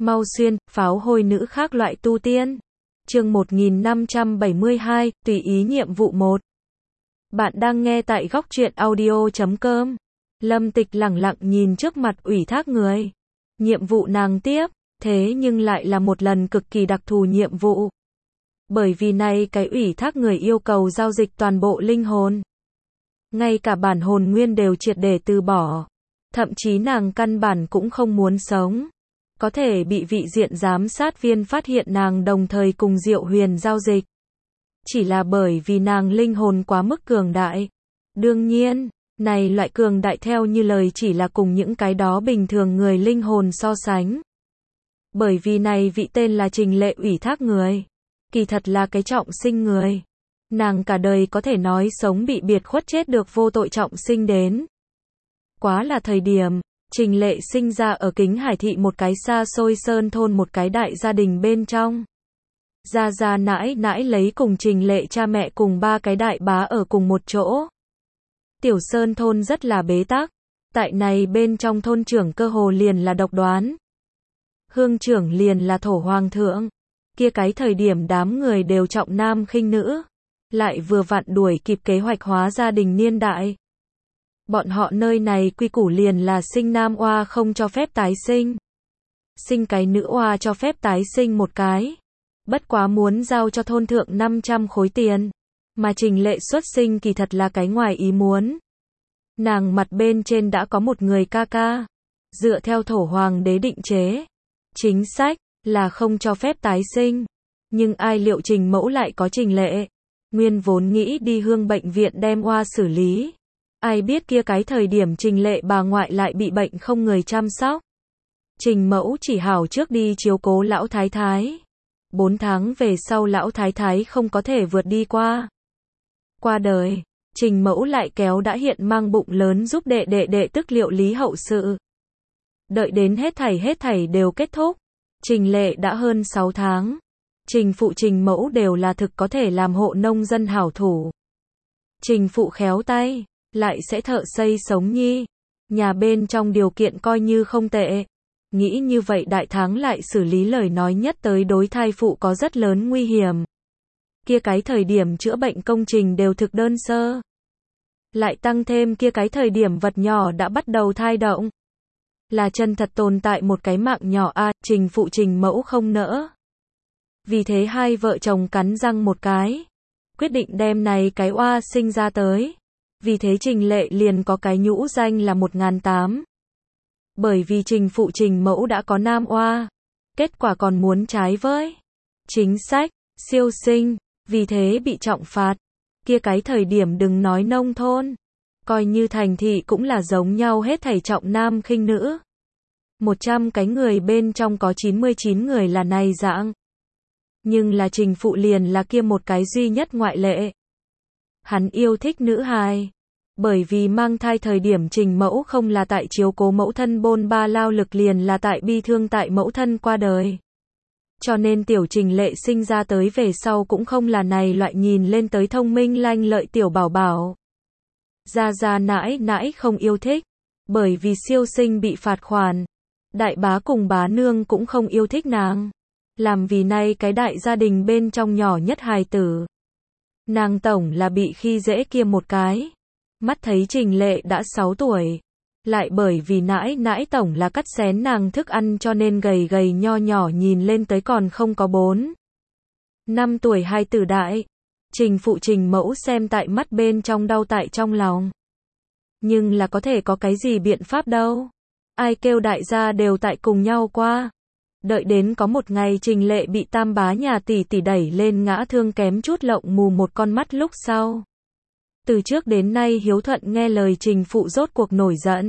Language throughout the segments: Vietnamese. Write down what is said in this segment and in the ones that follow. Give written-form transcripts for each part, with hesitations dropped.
Mau xuyên, pháo hôi nữ khác loại tu tiên. Chương 1572, tùy ý nhiệm vụ 1. Bạn đang nghe tại góc truyện audio.com. Lâm Tịch lẳng lặng nhìn trước mặt ủy thác người. Nhiệm vụ nàng tiếp, thế nhưng lại là một lần cực kỳ đặc thù nhiệm vụ. Bởi vì này cái ủy thác người yêu cầu giao dịch toàn bộ linh hồn. Ngay cả bản hồn nguyên đều triệt để từ bỏ. Thậm chí nàng căn bản cũng không muốn sống. Có thể bị vị diện giám sát viên phát hiện nàng đồng thời cùng Diệu Huyền giao dịch. Chỉ là bởi vì nàng linh hồn quá mức cường đại. Đương nhiên, này loại cường đại theo như lời chỉ là cùng những cái đó bình thường người linh hồn so sánh. Bởi vì này vị tên là Trình Lệ ủy thác người. Kỳ thật là cái trọng sinh người. Nàng cả đời có thể nói sống bị biệt khuất chết được vô tội trọng sinh đến. Quá là thời điểm. Trình Lệ sinh ra ở Kính Hải thị một cái xa xôi sơn thôn một cái đại gia đình bên trong. Gia nãi nãi lấy cùng Trình Lệ cha mẹ cùng ba cái đại bá ở cùng một chỗ. Tiểu sơn thôn rất là bế tắc. Tại này bên trong thôn trưởng cơ hồ liền là độc đoán. Hương trưởng liền là thổ hoàng thượng. Kia cái thời điểm đám người đều trọng nam khinh nữ. Lại vừa vặn đuổi kịp kế hoạch hóa gia đình niên đại. Bọn họ nơi này quy củ liền là sinh nam oa không cho phép tái sinh. Sinh cái nữ oa cho phép tái sinh một cái. Bất quá muốn giao cho thôn thượng 500 khối tiền. Mà Trình Lệ xuất sinh kỳ thật là cái ngoài ý muốn. Nàng mặt bên trên đã có một người ca ca. Dựa theo thổ hoàng đế định chế. Chính sách là không cho phép tái sinh. Nhưng ai liệu Trình mẫu lại có Trình Lệ. Nguyên vốn nghĩ đi Hương bệnh viện đem oa xử lý. Ai biết kia cái thời điểm Trình Lệ bà ngoại lại bị bệnh không người chăm sóc. Trình mẫu chỉ hảo trước đi chiếu cố lão thái thái. 4 tháng về sau lão thái thái không có thể vượt đi qua. Qua đời, Trình mẫu lại kéo đã hiện mang bụng lớn giúp đệ tức liệu lý hậu sự. Đợi đến hết thảy đều kết thúc. Trình Lệ đã hơn 6 tháng. Trình phụ Trình mẫu đều là thực có thể làm hộ nông dân hảo thủ. Trình phụ khéo tay. Lại sẽ thợ xây sống nhi. Nhà bên trong điều kiện coi như không tệ. Nghĩ như vậy đại thắng lại xử lý lời nói nhất tới đối thai phụ có rất lớn nguy hiểm. Kia cái thời điểm chữa bệnh công trình đều thực đơn sơ. Lại tăng thêm kia cái thời điểm vật nhỏ đã bắt đầu thai động. Là chân thật tồn tại một cái mạng nhỏ Trình phụ Trình mẫu không nỡ. Vì thế hai vợ chồng cắn răng một cái. Quyết định đem này cái oa sinh ra tới. Vì thế Trình Lệ liền có cái nhũ danh là 1008. Bởi vì Trình phụ Trình mẫu đã có nam oa. Kết quả còn muốn trái với chính sách, siêu sinh. Vì thế bị trọng phạt. Kia cái thời điểm đừng nói nông thôn. Coi như thành thị cũng là giống nhau hết thảy trọng nam khinh nữ. 100 cái người bên trong có 99 người là này dạng. Nhưng là Trình phụ liền là kia một cái duy nhất ngoại lệ. Hắn yêu thích nữ hài. Bởi vì mang thai thời điểm Trình mẫu không là tại chiếu cố mẫu thân bôn ba lao lực liền là tại bi thương tại mẫu thân qua đời. Cho nên tiểu Trình Lệ sinh ra tới về sau cũng không là này loại nhìn lên tới thông minh lanh lợi tiểu bảo bảo. Gia nãi nãi không yêu thích. Bởi vì siêu sinh bị phạt khoản. Đại bá cùng bá nương cũng không yêu thích nàng. Làm vì nay cái đại gia đình bên trong nhỏ nhất hài tử. Nàng tổng là bị khi dễ kia một cái. Mắt thấy Trình Lệ đã 6 tuổi. Lại bởi vì nãi tổng là cắt xén nàng thức ăn cho nên gầy nho nhỏ nhìn lên tới còn không có 4. 5 tuổi hài tử đại. Trình phụ Trình mẫu xem tại mắt bên trong đau tại trong lòng. Nhưng là có thể có cái gì biện pháp đâu. Ai kêu đại gia đều tại cùng nhau qua. Đợi đến có một ngày Trình Lệ bị tam bá nhà tỷ đẩy lên ngã thương kém chút lộng mù một con mắt lúc sau. Từ trước đến nay hiếu thuận nghe lời Trình phụ rốt cuộc nổi giận.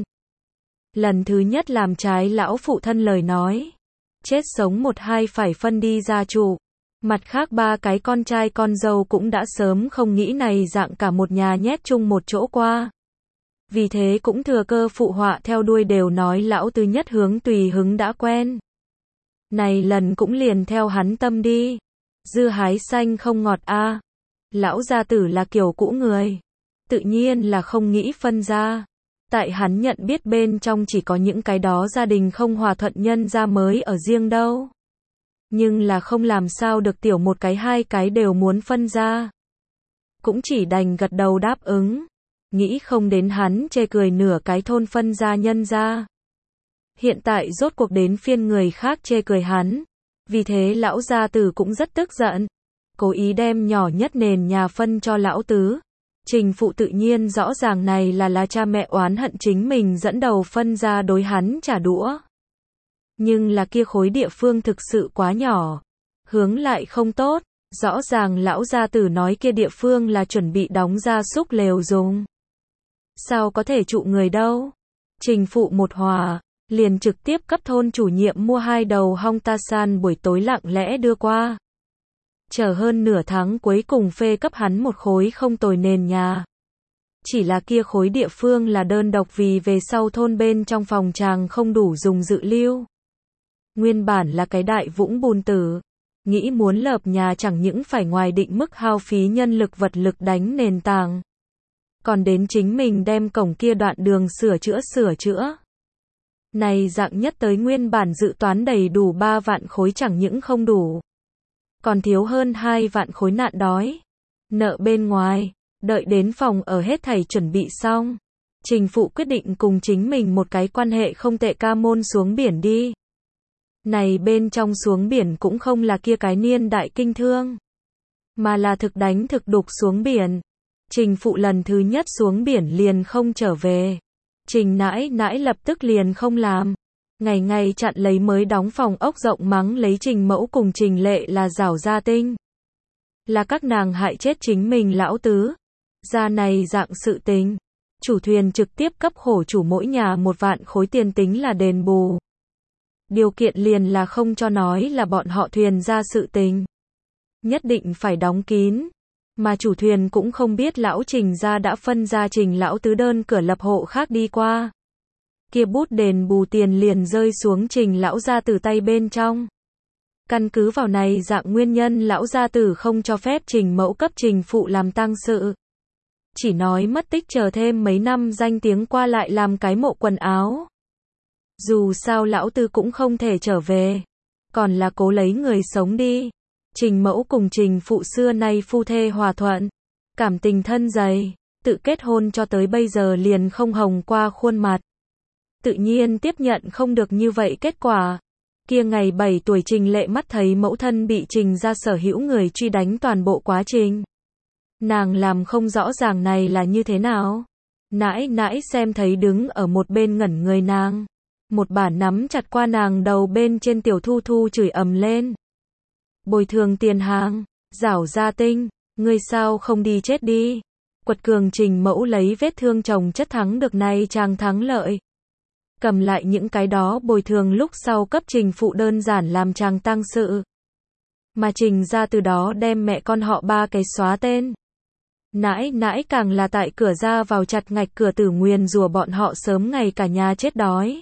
Lần thứ nhất làm trái lão phụ thân lời nói. Chết sống một hai phải phân đi gia chủ. Mặt khác ba cái con trai con dâu cũng đã sớm không nghĩ này dạng cả một nhà nhét chung một chỗ qua. Vì thế cũng thừa cơ phụ họa theo đuôi đều nói lão tứ nhất hướng tùy hứng đã quen. Này lần cũng liền theo hắn tâm đi. Dưa hái xanh không ngọt Lão gia tử là kiểu cũ người. Tự nhiên là không nghĩ phân ra. Tại hắn nhận biết bên trong chỉ có những cái đó gia đình không hòa thuận nhân gia mới ở riêng đâu. Nhưng là không làm sao được tiểu một cái hai cái đều muốn phân ra. Cũng chỉ đành gật đầu đáp ứng. Nghĩ không đến hắn chê cười nửa cái thôn phân ra nhân gia. Hiện tại rốt cuộc đến phiên người khác chê cười hắn. Vì thế lão gia tử cũng rất tức giận. Cố ý đem nhỏ nhất nền nhà phân cho lão tứ. Trình phụ tự nhiên rõ ràng này là cha mẹ oán hận chính mình dẫn đầu phân ra đối hắn trả đũa. Nhưng là kia khối địa phương thực sự quá nhỏ. Hướng lại không tốt. Rõ ràng lão gia tử nói kia địa phương là chuẩn bị đóng gia súc lều dùng. Sao có thể trụ người đâu? Trình phụ một hòa, liền trực tiếp cấp thôn chủ nhiệm mua 2 đầu hong ta san buổi tối lặng lẽ đưa qua. Chờ hơn nửa tháng cuối cùng phê cấp hắn một khối không tồi nền nhà. Chỉ là kia khối địa phương là đơn độc vì về sau thôn bên trong phòng tràng không đủ dùng dự lưu. Nguyên bản là cái đại vũng bùn tử. Nghĩ muốn lợp nhà chẳng những phải ngoài định mức hao phí nhân lực vật lực đánh nền tảng. Còn đến chính mình đem cổng kia đoạn đường sửa chữa. Này dạng nhất tới nguyên bản dự toán đầy đủ 3 vạn khối chẳng những không đủ. Còn thiếu hơn 2 vạn khối nạn đói. Nợ bên ngoài, đợi đến phòng ở hết thảy chuẩn bị xong. Trình phụ quyết định cùng chính mình một cái quan hệ không tệ ca môn xuống biển đi. Này bên trong xuống biển cũng không là kia cái niên đại kinh thương. Mà là thực đánh thực đục xuống biển. Trình phụ lần thứ nhất xuống biển liền không trở về. Trình nãi nãi lập tức liền không làm. Ngày ngày chặn lấy mới đóng phòng ốc rộng mắng lấy Trình mẫu cùng Trình lệ là giảo gia tinh. Là các nàng hại chết chính mình lão tứ. Ra này dạng sự tình. Chủ thuyền trực tiếp cấp khổ chủ mỗi nhà 1 vạn khối tiền tính là đền bù. Điều kiện liền là không cho nói là bọn họ thuyền ra sự tình. Nhất định phải đóng kín. Mà chủ thuyền cũng không biết lão Trình gia đã phân ra Trình lão tứ đơn cửa lập hộ khác đi qua. Kia bút đền bù tiền liền rơi xuống Trình lão gia tử tay bên trong. Căn cứ vào này dạng nguyên nhân lão gia tử không cho phép Trình mẫu cấp Trình phụ làm tang sự. Chỉ nói mất tích chờ thêm mấy năm danh tiếng qua lại làm cái mộ quần áo. Dù sao lão tư cũng không thể trở về. Còn là cố lấy người sống đi. Trình mẫu cùng Trình phụ xưa nay phu thê hòa thuận. Cảm tình thân dày. Tự kết hôn cho tới bây giờ liền không hồng qua khuôn mặt. Tự nhiên tiếp nhận không được như vậy kết quả. Kia ngày 7 tuổi Trình lệ mắt thấy mẫu thân bị Trình ra sở hữu người truy đánh toàn bộ quá trình. Nàng làm không rõ ràng này là như thế nào. Nãi nãi xem thấy đứng ở một bên ngẩn người nàng. Một bà nắm chặt qua nàng đầu bên trên tiểu thu thu chửi ầm lên. Bồi thường tiền hàng, giảo gia tinh, ngươi sao không đi chết đi. Quật cường Trình mẫu lấy vết thương chồng chất thắng được này chàng thắng lợi. Cầm lại những cái đó bồi thường lúc sau cấp Trình phụ đơn giản làm chàng tang sự. Mà Trình ra từ đó đem mẹ con họ 3 cái xóa tên. Nãi nãi càng là tại cửa ra vào chặt ngạch cửa tử nguyền rủa bọn họ sớm ngày cả nhà chết đói.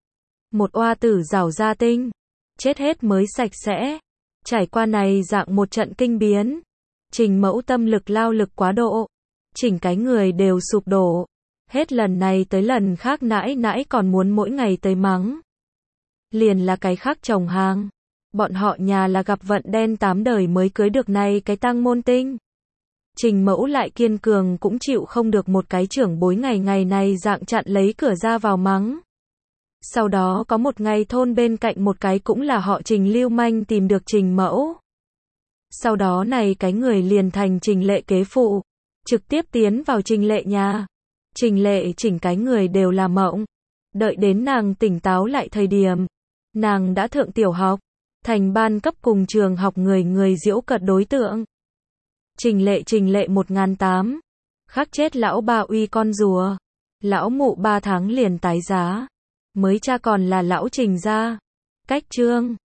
Một oa tử giảo gia tinh, chết hết mới sạch sẽ. Trải qua này dạng một trận kinh biến, Trình mẫu tâm lực lao lực quá độ, chỉnh cái người đều sụp đổ. Hết lần này tới lần khác nãi nãi còn muốn mỗi ngày tới mắng. Liền là cái khác chồng hàng. Bọn họ nhà là gặp vận đen 8 đời mới cưới được này cái tang môn tinh. Trình mẫu lại kiên cường cũng chịu không được một cái trưởng bối ngày này dạng chặn lấy cửa ra vào mắng. Sau đó có một ngày thôn bên cạnh một cái cũng là họ Trình lưu manh tìm được Trình mẫu. Sau đó này cái người liền thành Trình lệ kế phụ. Trực tiếp tiến vào Trình lệ nhà. Trình lệ chỉnh cái người đều là mộng. Đợi đến nàng tỉnh táo lại thời điểm. Nàng đã thượng tiểu học. Thành ban cấp cùng trường học người giễu cợt đối tượng. Trình lệ 1008. Khắc chết lão ba uy con rùa. Lão mụ 3 tháng liền tái giá. Mới cha còn là lão Trình gia. Cách chương